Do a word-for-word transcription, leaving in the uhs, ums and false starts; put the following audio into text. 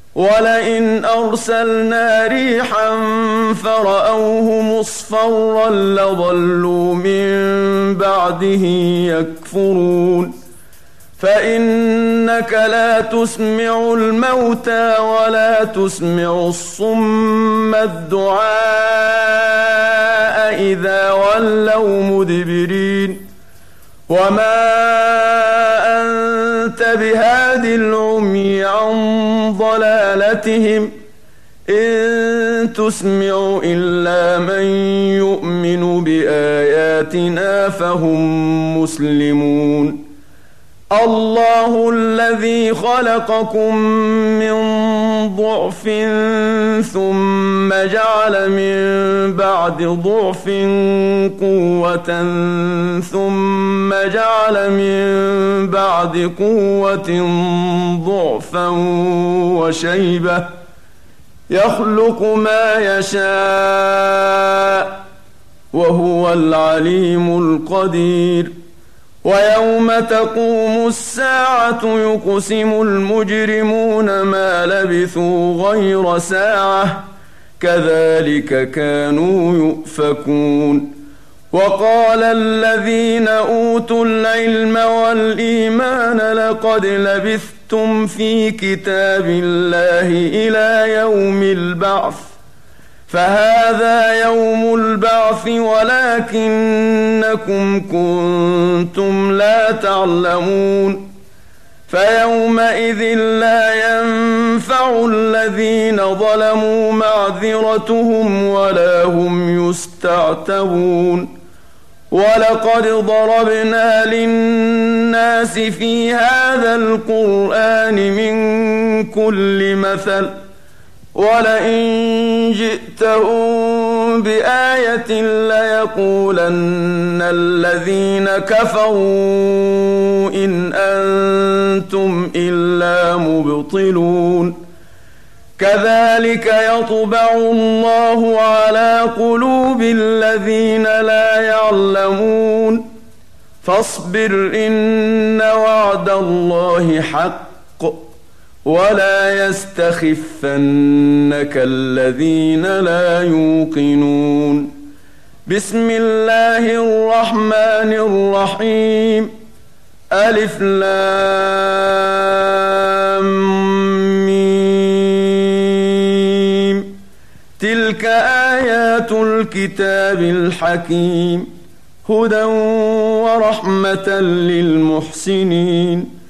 ولئن أرسلنا ريحا فرأوه مصفرا لظلوا من بعده يكفرون فإنك لا تسمع الموتى ولا تسمع الصم الدعاء إذا ولوا مدبرين وما أنت بهاد العمي عن ضلالتهم إن تسمع إلا من يؤمن بآياتنا فهم مسلمون الله الذي خلقكم من ضعف ثم جعل من بعد ضعف قوة ثم جعل من بعد قوة ضعفا وشيبة يخلق ما يشاء وهو العليم القدير ويوم تقوم الساعة يقسم المجرمون ما لبثوا غير ساعة كذلك كانوا يؤفكون وقال الذين أوتوا العلم والإيمان لقد لبثتم في كتاب الله إلى يوم البعث فهذا يوم البعث ولكنكم كنتم لا تعلمون فيومئذ لا ينفع الذين ظلموا معذرتهم ولا هم يستعتبون ولقد ضربنا للناس في هذا القرآن من كل مثل ولئن جئتهم بآية ليقولن الذين كفروا إن أنتم إلا مبطلون كذلك يطبع الله على قلوب الذين لا يعلمون فاصبر إن وعد الله حق ولا يستخفنك الذين لا يوقنون بسم الله الرحمن الرحيم ألف لام ميم تلك آيات الكتاب الحكيم هدى ورحمة للمحسنين